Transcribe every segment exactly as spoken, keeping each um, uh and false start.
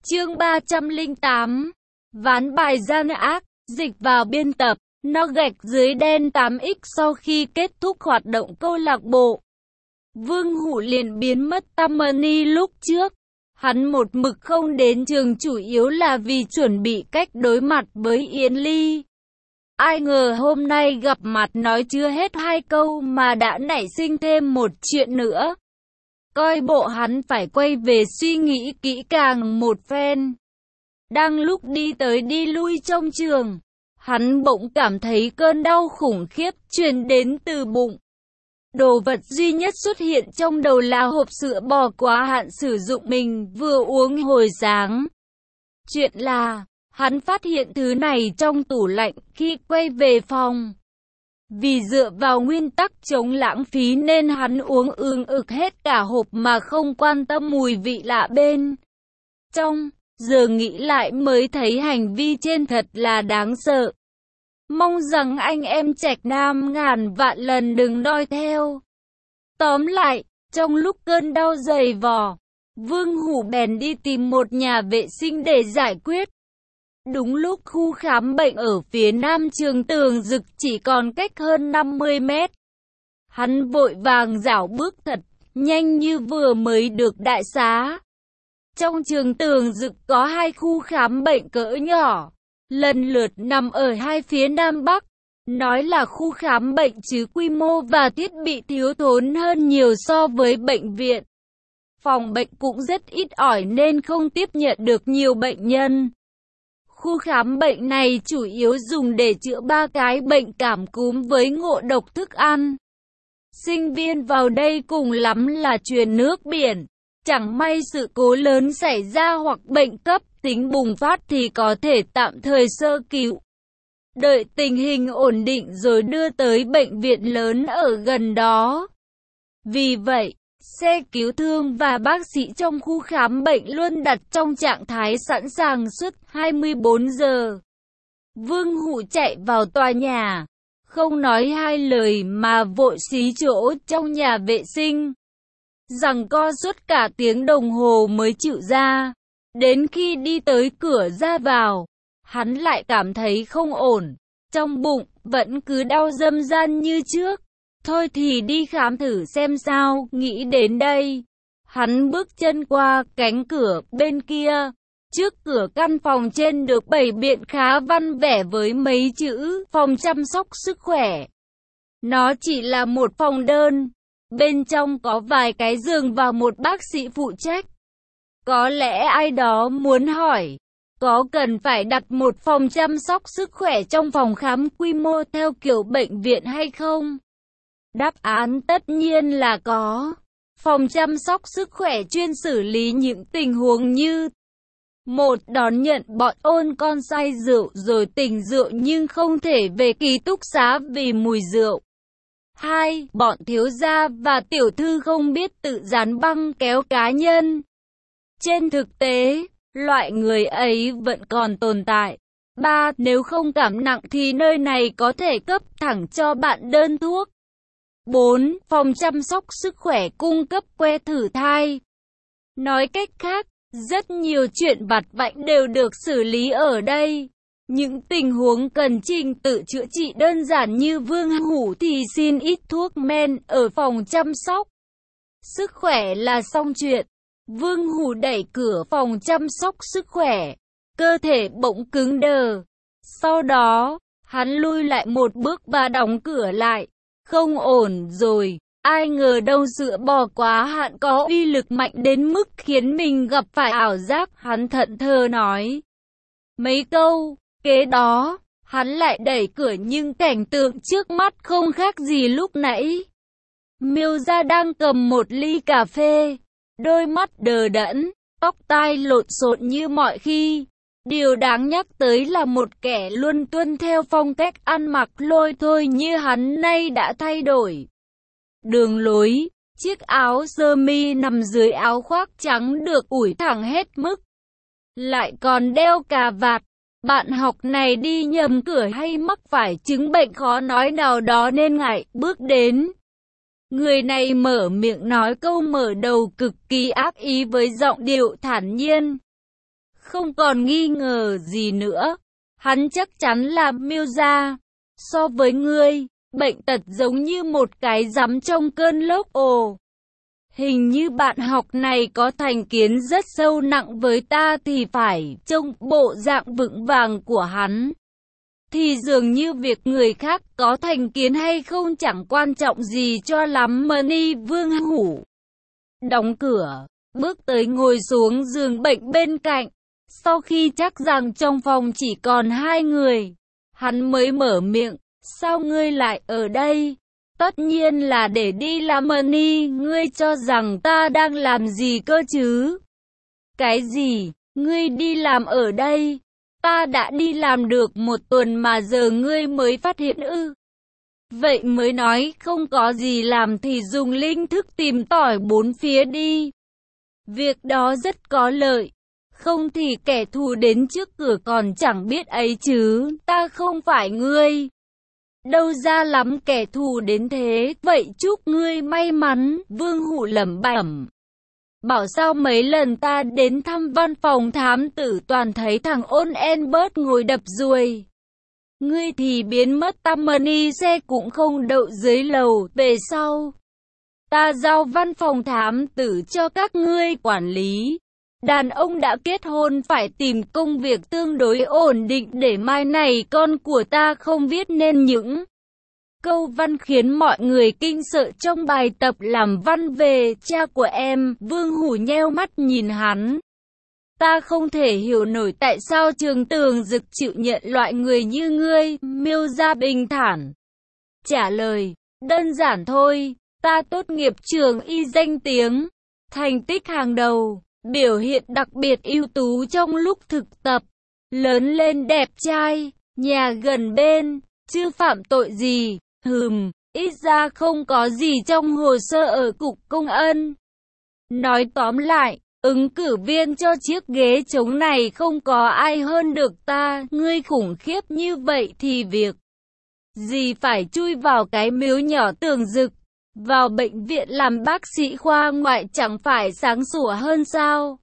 Chương ba trăm lẻ tám. Ván bài gian ác, dịch vào biên tập, nó gạch dưới đen tám x sau khi kết thúc hoạt động câu lạc bộ. Vương Hủ liền biến mất Tammany lúc trước. Hắn một mực không đến trường chủ yếu là vì chuẩn bị cách đối mặt với Yến Ly. Ai ngờ hôm nay gặp mặt nói chưa hết hai câu mà đã nảy sinh thêm một chuyện nữa. Coi bộ hắn phải quay về suy nghĩ kỹ càng một phen. Đang lúc đi tới đi lui trong trường, hắn bỗng cảm thấy cơn đau khủng khiếp truyền đến từ bụng. Đồ vật duy nhất xuất hiện trong đầu là hộp sữa bò quá hạn sử dụng mình vừa uống hồi sáng. Chuyện là, hắn phát hiện thứ này trong tủ lạnh khi quay về phòng. Vì dựa vào nguyên tắc chống lãng phí nên hắn uống ương ực hết cả hộp mà không quan tâm mùi vị lạ bên trong. Giờ nghĩ lại mới thấy hành vi trên thật là đáng sợ. Mong rằng anh em Trạch Nam ngàn vạn lần đừng noi theo. Tóm lại, trong lúc cơn đau dày vò, Vương Hủ bèn đi tìm một nhà vệ sinh để giải quyết. Đúng lúc khu khám bệnh ở phía nam trường Tường Dực chỉ còn cách hơn năm mươi mét. Hắn vội vàng rảo bước thật nhanh như vừa mới được đại xá. Trong trường Tường Dực có hai khu khám bệnh cỡ nhỏ, lần lượt nằm ở hai phía nam bắc. Nói là khu khám bệnh chứ quy mô và thiết bị thiếu thốn hơn nhiều so với bệnh viện. Phòng bệnh cũng rất ít ỏi nên không tiếp nhận được nhiều bệnh nhân. Khu khám bệnh này chủ yếu dùng để chữa ba cái bệnh cảm cúm với ngộ độc thức ăn. Sinh viên vào đây cùng lắm là truyền nước biển. Chẳng may sự cố lớn xảy ra hoặc bệnh cấp tính bùng phát thì có thể tạm thời sơ cứu. Đợi tình hình ổn định rồi đưa tới bệnh viện lớn ở gần đó. Vì vậy, xe cứu thương và bác sĩ trong khu khám bệnh luôn đặt trong trạng thái sẵn sàng suốt hai mươi bốn giờ. Vương Hủ chạy vào tòa nhà, không nói hai lời mà vội xí chỗ trong nhà vệ sinh. Giằng co suốt cả tiếng đồng hồ mới chịu ra. Đến khi đi tới cửa ra vào, hắn lại cảm thấy không ổn. Trong bụng vẫn cứ đau râm ran như trước. Thôi thì đi khám thử xem sao, nghĩ đến đây. Hắn bước chân qua cánh cửa bên kia. Trước cửa căn phòng trên được bày biện khá văn vẻ với mấy chữ phòng chăm sóc sức khỏe. Nó chỉ là một phòng đơn. Bên trong có vài cái giường và một bác sĩ phụ trách. Có lẽ ai đó muốn hỏi, có cần phải đặt một phòng chăm sóc sức khỏe trong phòng khám quy mô theo kiểu bệnh viện hay không? Đáp án tất nhiên là có. Phòng chăm sóc sức khỏe chuyên xử lý những tình huống như: một. Đón nhận bọn ôn con say rượu rồi tỉnh rượu nhưng không thể về ký túc xá vì mùi rượu. hai. Bọn thiếu gia và tiểu thư không biết tự dán băng kéo cá nhân. Trên thực tế, loại người ấy vẫn còn tồn tại. ba. Nếu không cảm nặng thì nơi này có thể cấp thẳng cho bạn đơn thuốc. bốn. Phòng chăm sóc sức khỏe cung cấp que thử thai. Nói cách khác, rất nhiều chuyện vặt vãnh đều được xử lý ở đây. Những tình huống cần trình tự chữa trị đơn giản như Vương Hủ thì xin ít thuốc men ở phòng chăm sóc sức khỏe là xong chuyện. Vương Hủ đẩy cửa phòng chăm sóc sức khỏe, cơ thể bỗng cứng đờ. Sau đó, hắn lui lại một bước và đóng cửa lại. Không ổn rồi, ai ngờ đâu sữa bò quá hạn có uy lực mạnh đến mức khiến mình gặp phải ảo giác. Hắn thẫn thờ nói mấy câu, kế đó, hắn lại đẩy cửa nhưng cảnh tượng trước mắt không khác gì lúc nãy. Miêu Gia đang cầm một ly cà phê, đôi mắt đờ đẫn, tóc tai lộn xộn như mọi khi. Điều đáng nhắc tới là một kẻ luôn tuân theo phong cách ăn mặc lôi thôi như hắn nay đã thay đổi đường lối. Chiếc áo sơ mi nằm dưới áo khoác trắng được ủi thẳng hết mức, lại còn đeo cà vạt. Bạn học này đi nhầm cửa hay mắc phải chứng bệnh khó nói nào đó nên ngại bước đến. Người này mở miệng nói câu mở đầu cực kỳ ác ý với giọng điệu thản nhiên. Không còn nghi ngờ gì nữa, hắn chắc chắn là Miêu gia. So với ngươi, bệnh tật giống như một cái rắm trong cơn lốc. Ồ, hình như bạn học này có thành kiến rất sâu nặng với ta thì phải. Trông bộ dạng vững vàng của hắn thì dường như việc người khác có thành kiến hay không chẳng quan trọng gì cho lắm. Mani Vương Hủ đóng cửa, bước tới ngồi xuống giường bệnh bên cạnh. Sau khi chắc rằng trong phòng chỉ còn hai người, hắn mới mở miệng. Sao ngươi lại ở đây? Tất nhiên là để đi làm Mani. Ngươi cho rằng ta đang làm gì cơ chứ? Cái gì? Ngươi đi làm ở đây? Ta đã đi làm được một tuần mà giờ ngươi mới phát hiện ư? Vậy mới nói không có gì làm thì dùng linh thức tìm tỏi bốn phía đi. Việc đó rất có lợi. Không thì kẻ thù đến trước cửa còn chẳng biết ấy chứ. Ta không phải ngươi. Đâu ra lắm kẻ thù đến thế. Vậy chúc ngươi may mắn. Vương Hủ lẩm bẩm. Bảo sao mấy lần ta đến thăm văn phòng thám tử toàn thấy thằng ôn en bớt ngồi đập ruồi. Ngươi thì biến mất. Tammany xe cũng không đậu dưới lầu. Về sau, ta giao văn phòng thám tử cho các ngươi quản lý. Đàn ông đã kết hôn phải tìm công việc tương đối ổn định để mai này con của ta không viết nên những câu văn khiến mọi người kinh sợ trong bài tập làm văn về cha của em. Vương Hủ nheo mắt nhìn hắn. Ta không thể hiểu nổi tại sao Trường Tường Dực chịu nhận loại người như ngươi. Miêu gia bình thản trả lời. Đơn giản thôi, ta tốt nghiệp trường y danh tiếng, thành tích hàng đầu, biểu hiện đặc biệt ưu tú trong lúc thực tập, lớn lên đẹp trai, nhà gần bên, chưa phạm tội gì. Hừm, ít ra không có gì trong hồ sơ ở cục công ân. Nói tóm lại, ứng cử viên cho chiếc ghế trống này không có ai hơn được ta. Ngươi khủng khiếp như vậy thì việc gì phải chui vào cái miếu nhỏ Tường Dực, vào bệnh viện làm bác sĩ khoa ngoại chẳng phải sáng sủa hơn sao?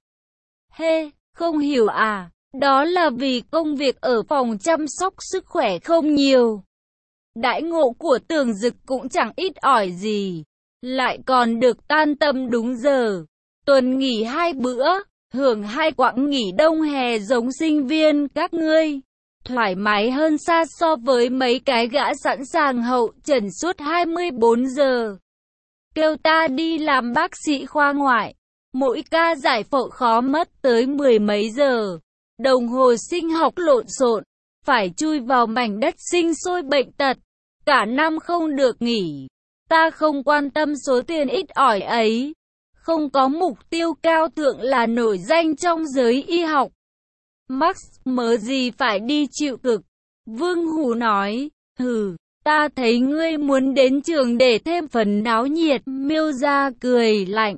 Hê, không hiểu à? Đó là vì công việc ở phòng chăm sóc sức khỏe không nhiều. Đãi ngộ của Tường Dực cũng chẳng ít ỏi gì, lại còn được tan tầm đúng giờ, tuần nghỉ hai bữa, hưởng hai quãng nghỉ đông hè giống sinh viên các ngươi. Thoải mái hơn xa so với mấy cái gã sẵn sàng hậu trần suốt hai mươi bốn giờ. Kêu ta đi làm bác sĩ khoa ngoại, mỗi ca giải phẫu khó mất tới mười mấy giờ. Đồng hồ sinh học lộn xộn, phải chui vào mảnh đất sinh sôi bệnh tật, cả năm không được nghỉ. Ta không quan tâm số tiền ít ỏi ấy, không có mục tiêu cao thượng là nổi danh trong giới y học. Max mớ gì phải đi chịu cực. Vương Hủ nói. Hừ, ta thấy ngươi muốn đến trường để thêm phần náo nhiệt. Miêu gia cười lạnh.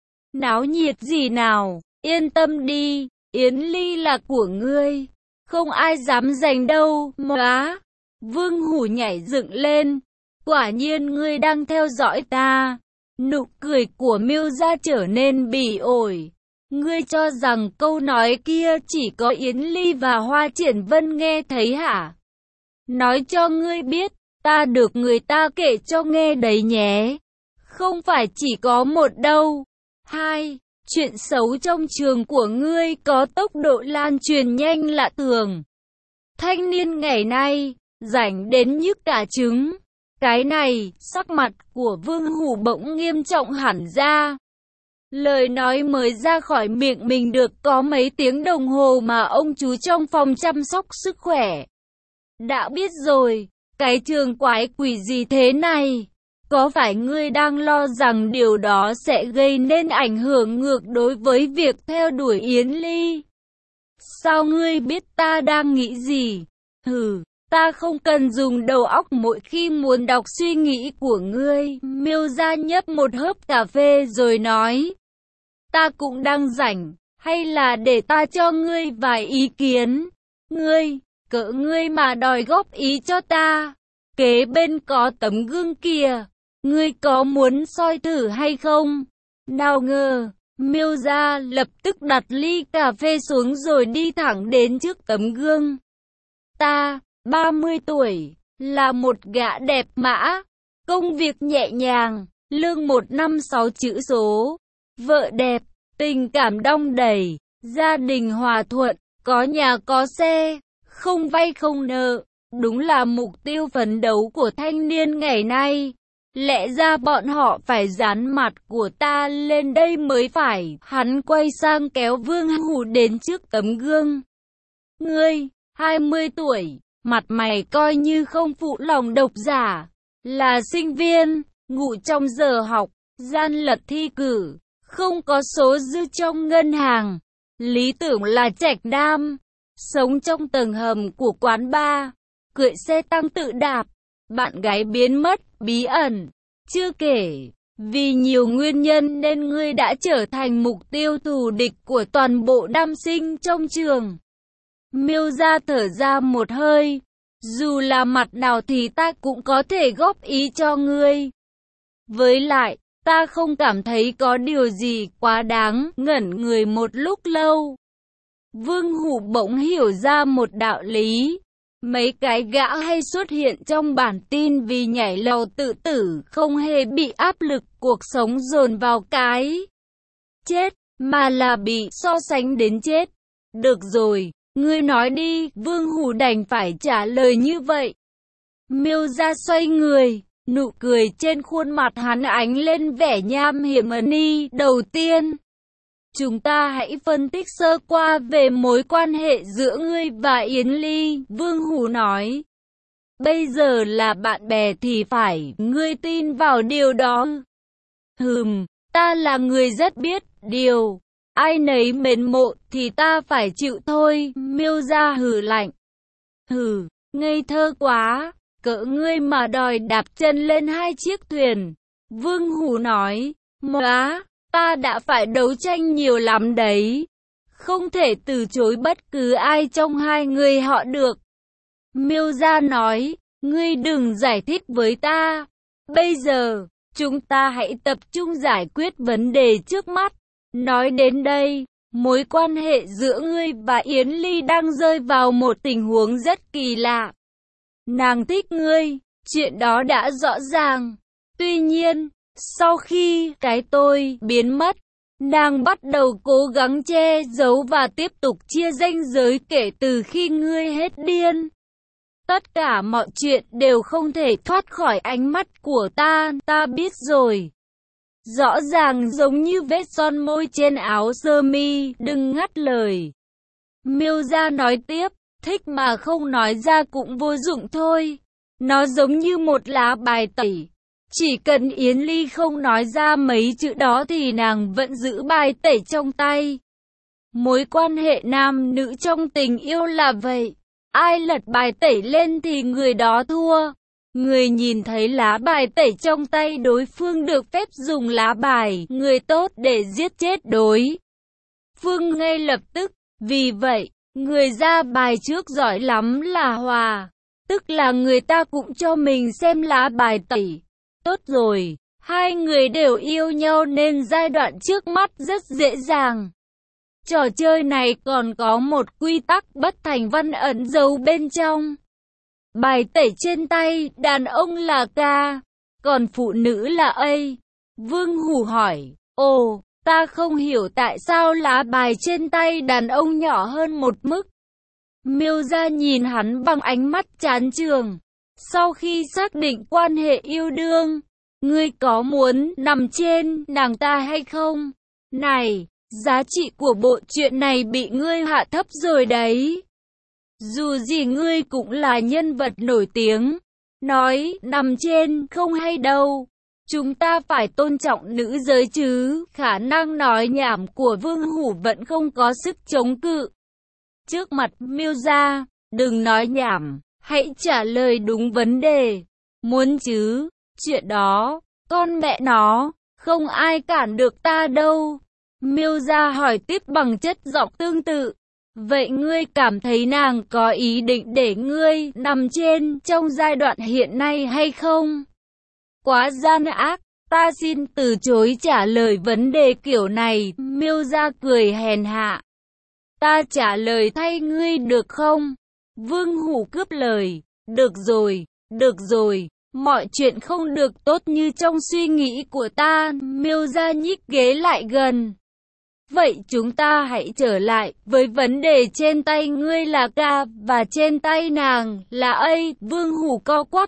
Náo nhiệt gì nào, yên tâm đi, Yến Ly là của ngươi, không ai dám giành đâu. Móa. Vương Hủ nhảy dựng lên. Quả nhiên ngươi đang theo dõi ta. Nụ cười của Miêu gia trở nên bỉ ổi. Ngươi cho rằng câu nói kia chỉ có Yến Ly và Hoa Triển Vân nghe thấy hả? Nói cho ngươi biết, ta được người ta kể cho nghe đấy nhé. Không phải chỉ có một đâu. Hai, chuyện xấu trong trường của ngươi có tốc độ lan truyền nhanh lạ thường. Thanh niên ngày nay, rảnh đến nhức cả trứng. Cái này, sắc mặt của Vương Hủ bỗng nghiêm trọng hẳn ra. Lời nói mới ra khỏi miệng mình được có mấy tiếng đồng hồ mà ông chú trong phòng chăm sóc sức khỏe đã biết rồi. Cái trường quái quỷ gì thế này? Có phải ngươi đang lo rằng điều đó sẽ gây nên ảnh hưởng ngược đối với việc theo đuổi Yến Ly? Sao ngươi biết ta đang nghĩ gì? Hừ, ta không cần dùng đầu óc mỗi khi muốn đọc suy nghĩ của ngươi. Miêu gia nhấp một hớp cà phê rồi nói. Ta cũng đang rảnh, hay là để ta cho ngươi vài ý kiến? Ngươi, cỡ ngươi mà đòi góp ý cho ta. Kế bên có tấm gương kìa, ngươi có muốn soi thử hay không? Nào ngờ, Miêu Gia lập tức đặt ly cà phê xuống rồi đi thẳng đến trước tấm gương. Ta, ba mươi tuổi, là một gã đẹp mã, công việc nhẹ nhàng, lương một năm sáu chữ số, vợ đẹp, tình cảm đong đầy, gia đình hòa thuận, có nhà có xe, không vay không nợ, đúng là mục tiêu phấn đấu của thanh niên ngày nay. Lẽ ra bọn họ phải dán mặt của ta lên đây mới phải. Hắn quay sang kéo Vương Hủ đến trước tấm gương. Ngươi, hai mươi tuổi, mặt mày coi như không phụ lòng độc giả, là sinh viên, ngủ trong giờ học, gian lận thi cử, không có số dư trong ngân hàng. Lý tưởng là trạch nam, sống trong tầng hầm của quán bar, cưỡi xe tăng tự đạp, bạn gái biến mất, bí ẩn. Chưa kể, vì nhiều nguyên nhân nên ngươi đã trở thành mục tiêu thù địch của toàn bộ nam sinh trong trường. Miêu Gia thở ra một hơi, dù là mặt nào thì ta cũng có thể góp ý cho ngươi. Với lại, ta không cảm thấy có điều gì quá đáng. Ngẩn người một lúc lâu, Vương Hủ bỗng hiểu ra một đạo lý. Mấy cái gã hay xuất hiện trong bản tin vì nhảy lầu tự tử không hề bị áp lực cuộc sống dồn vào cái chết, mà là bị so sánh đến chết. Được rồi, ngươi nói đi, Vương Hủ đành phải trả lời như vậy. Miêu Gia xoay người, nụ cười trên khuôn mặt hắn ánh lên vẻ nham hiểm ẩn ý. Đầu tiên, chúng ta hãy phân tích sơ qua về mối quan hệ giữa ngươi và Yến Ly, Vương Hủ nói. Bây giờ là bạn bè thì phải, ngươi tin vào điều đó. Hừm, ta là người rất biết điều, ai nấy mến mộ thì ta phải chịu thôi. Miêu Gia hừ lạnh. Hừ, ngây thơ quá, cỡ ngươi mà đòi đạp chân lên hai chiếc thuyền. Vương Hủ nói, móa. Ta đã phải đấu tranh nhiều lắm đấy. Không thể từ chối bất cứ ai trong hai người họ được. Miêu Gia nói, ngươi đừng giải thích với ta. Bây giờ, chúng ta hãy tập trung giải quyết vấn đề trước mắt. Nói đến đây, mối quan hệ giữa ngươi và Yến Ly đang rơi vào một tình huống rất kỳ lạ. Nàng thích ngươi, chuyện đó đã rõ ràng. Tuy nhiên, sau khi cái tôi biến mất, nàng bắt đầu cố gắng che giấu và tiếp tục chia ranh giới kể từ khi ngươi hết điên. Tất cả mọi chuyện đều không thể thoát khỏi ánh mắt của ta, ta biết rồi. Rõ ràng giống như vết son môi trên áo sơ mi, đừng ngắt lời. Miêu Gia nói tiếp, thích mà không nói ra cũng vô dụng thôi. Nó giống như một lá bài tẩy. Chỉ cần Yến Ly không nói ra mấy chữ đó thì nàng vẫn giữ bài tẩy trong tay. Mối quan hệ nam nữ trong tình yêu là vậy. Ai lật bài tẩy lên thì người đó thua. Người nhìn thấy lá bài tẩy trong tay đối phương được phép dùng lá bài người tốt để giết chết đối phương ngay lập tức. Vì vậy, người ra bài trước giỏi lắm là Hòa. Tức là người ta cũng cho mình xem lá bài tẩy. Tốt rồi, hai người đều yêu nhau nên giai đoạn trước mắt rất dễ dàng. Trò chơi này còn có một quy tắc bất thành văn ẩn giấu bên trong. Bài tẩy trên tay, đàn ông là K, còn phụ nữ là A. Vương Hủ hỏi, ồ, ta không hiểu tại sao lá bài trên tay đàn ông nhỏ hơn một mức. Miêu Gia nhìn hắn bằng ánh mắt chán chường. Sau khi xác định quan hệ yêu đương, ngươi có muốn nằm trên nàng ta hay không? Này, giá trị của bộ truyện này bị ngươi hạ thấp rồi đấy. Dù gì ngươi cũng là nhân vật nổi tiếng. Nói nằm trên không hay đâu. Chúng ta phải tôn trọng nữ giới chứ. Khả năng nói nhảm của Vương Hủ vẫn không có sức chống cự. Trước mặt Miêu Gia, đừng nói nhảm, hãy trả lời đúng vấn đề. Muốn chứ, chuyện đó, con mẹ nó, không ai cản được ta đâu. Miêu Gia hỏi tiếp bằng chất giọng tương tự. Vậy ngươi cảm thấy nàng có ý định để ngươi nằm trên trong giai đoạn hiện nay hay không? Quá gian ác, Ta xin từ chối trả lời vấn đề kiểu này, Miêu Gia cười hèn hạ. Ta trả lời thay ngươi được không? Vương Hủ cướp lời. Được rồi, được rồi, mọi chuyện không được tốt như trong suy nghĩ của ta. Miêu Gia nhích ghế lại gần. Vậy chúng ta hãy trở lại với vấn đề, trên tay ngươi là Ca và trên tay nàng là A. Vương Hủ co quắp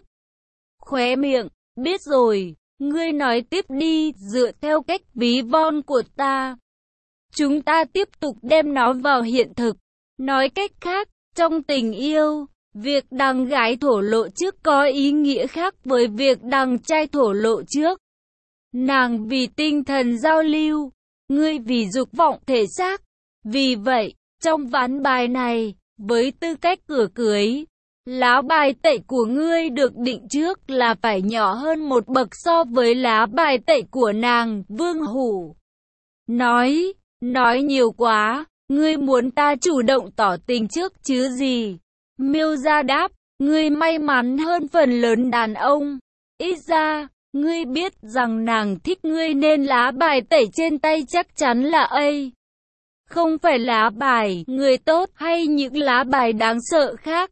khóe miệng. Biết rồi, ngươi nói tiếp đi. Dựa theo cách ví von của ta, chúng ta tiếp tục đem nó vào hiện thực. Nói cách khác, trong tình yêu, việc đằng gái thổ lộ trước có ý nghĩa khác với việc đằng trai thổ lộ trước. Nàng vì tinh thần giao lưu, ngươi vì dục vọng thể xác. Vì vậy, trong ván bài này, với tư cách cửa cưới, lá bài tẩy của ngươi được định trước là phải nhỏ hơn một bậc so với lá bài tẩy của nàng. Vương Hủ nói, nói nhiều quá, ngươi muốn ta chủ động tỏ tình trước chứ gì? Miêu Gia đáp, ngươi may mắn hơn phần lớn đàn ông. Ít ra, ngươi biết rằng nàng thích ngươi nên lá bài tẩy trên tay chắc chắn là A. Không phải lá bài người tốt hay những lá bài đáng sợ khác.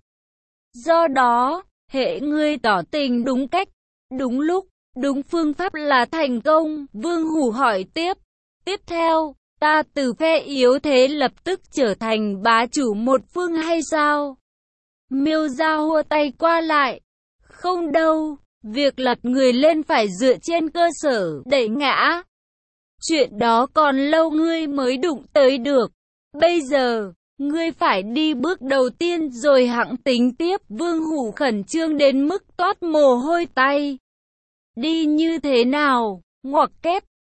Do đó, hễ ngươi tỏ tình đúng cách, đúng lúc, đúng phương pháp là thành công. Vương Hủ hỏi tiếp. Tiếp theo, ta từ phe yếu thế lập tức trở thành bá chủ một phương hay sao? Miêu Gia hua tay qua lại. Không đâu, việc lật người lên phải dựa trên cơ sở đẩy ngã. Chuyện đó còn lâu ngươi mới đụng tới được. Bây giờ, ngươi phải đi bước đầu tiên rồi hẵng tính tiếp. Vương Hủ khẩn trương đến mức toát mồ hôi tay. Đi như thế nào? Ngoặc kép.